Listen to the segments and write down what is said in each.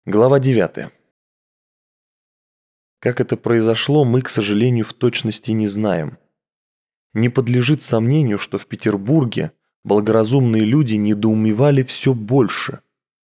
Глава 9. Как это произошло, мы, к сожалению, в точности не знаем. Не подлежит сомнению, что в Петербурге благоразумные люди недоумевали все больше.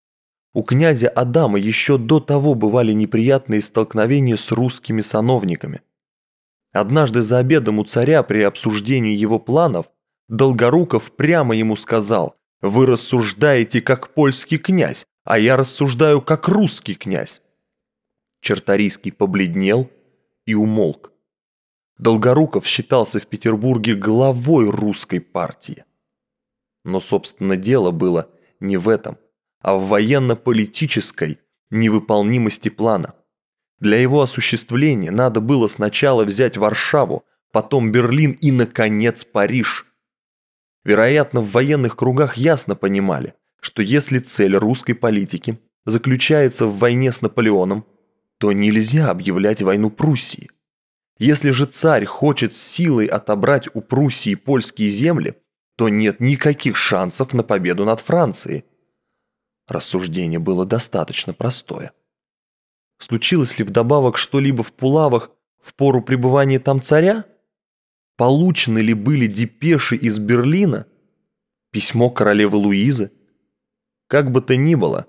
У князя Адама еще до того бывали неприятные столкновения с русскими сановниками. Однажды за обедом у царя при обсуждении его планов Долгоруков прямо ему сказал: «Вы рассуждаете как польский князь, а я рассуждаю как русский князь». Черторийский побледнел и умолк. Долгоруков считался в Петербурге главой русской партии. Но, собственно, дело было не в этом, а в военно-политической невыполнимости плана. Для его осуществления надо было сначала взять Варшаву, потом Берлин и, наконец, Париж. Вероятно, в военных кругах ясно понимали, что если цель русской политики заключается в войне с Наполеоном, то нельзя объявлять войну Пруссии. Если же царь хочет силой отобрать у Пруссии польские земли, то нет никаких шансов на победу над Францией. Рассуждение было достаточно простое. Случилось ли вдобавок что-либо в Пулавах в пору пребывания там царя? Получены ли были депеши из Берлина? Письмо королевы Луизы? Как бы то ни было,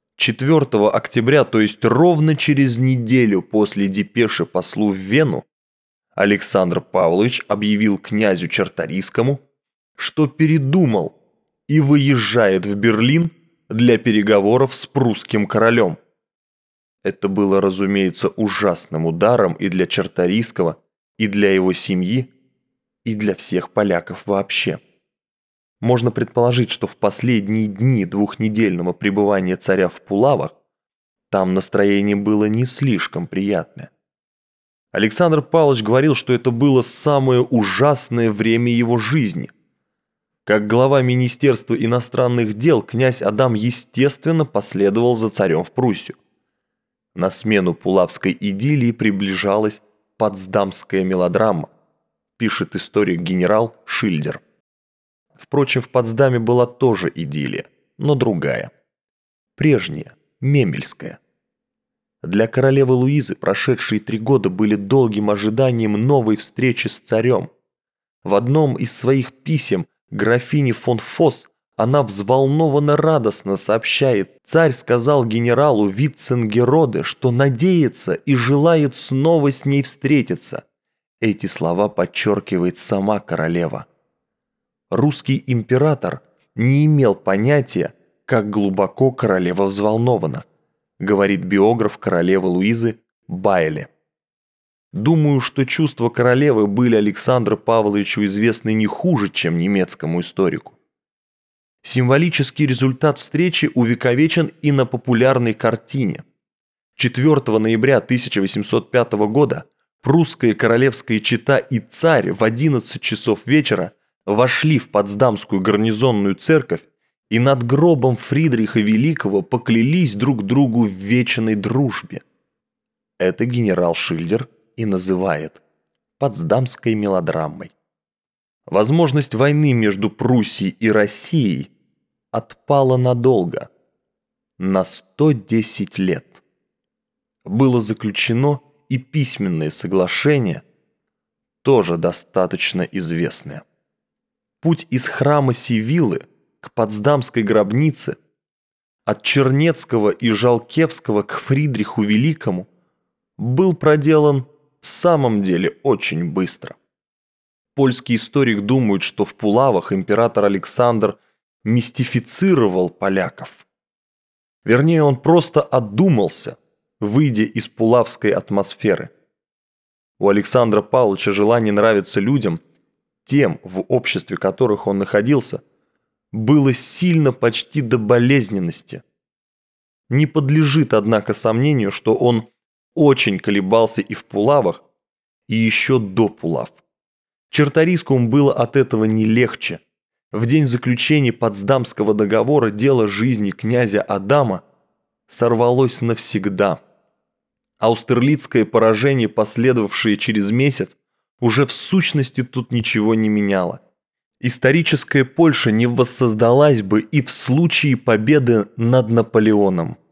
4 октября, то есть ровно через неделю после депеши послу в Вену, Александр Павлович объявил князю Черторийскому, что передумал и выезжает в Берлин для переговоров с прусским королем. Это было, разумеется, ужасным ударом и для Черторийского, и для его семьи, и для всех поляков вообще. Можно предположить, что в последние дни двухнедельного пребывания царя в Пулавах там настроение было не слишком приятное. Александр Павлович говорил, что это было самое ужасное время его жизни. Как глава Министерства иностранных дел, князь Адам естественно последовал за царем в Пруссию. На смену пулавской идиллии приближалась потсдамская мелодрама, пишет историк-генерал Шильдер. Впрочем, в Потсдаме была тоже идиллия, но другая. Прежняя, мемельская. Для королевы Луизы прошедшие 3 года были долгим ожиданием новой встречи с царем. В одном из своих писем графине фон Фосс она взволнованно радостно сообщает: «Царь сказал генералу Витценгероде, что надеется и желает снова с ней встретиться». Эти слова подчеркивает сама королева. Русский император не имел понятия, как глубоко королева взволнована, говорит биограф королевы Луизы Байле. Думаю, что чувства королевы были Александру Павловичу известны не хуже, чем немецкому историку. Символический результат встречи увековечен и на популярной картине. 4 ноября 1805 года прусская королевская чета и царь в 11 часов вечера вошли в Потсдамскую гарнизонную церковь и над гробом Фридриха Великого поклялись друг другу в вечной дружбе. Это генерал Шильдер и называет потсдамской мелодрамой. Возможность войны между Пруссией и Россией отпала надолго, на 110 лет. Было заключено и письменное соглашение, тоже достаточно известное. Путь из храма Сивиллы к Потсдамской гробнице, от Чернецкого и Жалкевского к Фридриху Великому, был проделан в самом деле очень быстро. Польский историк думает, что в Пулавах император Александр мистифицировал поляков. Вернее, он просто одумался, выйдя из пулавской атмосферы. У Александра Павловича желание нравиться людям, тем, в обществе которых он находился, было сильно почти до болезненности. Не подлежит, однако, сомнению, что он очень колебался и в Пулавах, и еще до Пулав. Черторийскому было от этого не легче. В день заключения Потсдамского договора дело жизни князя Адама сорвалось навсегда. Аустерлицкое поражение, последовавшее через месяц, уже в сущности тут ничего не меняло. Историческая Польша не воссоздалась бы и в случае победы над Наполеоном.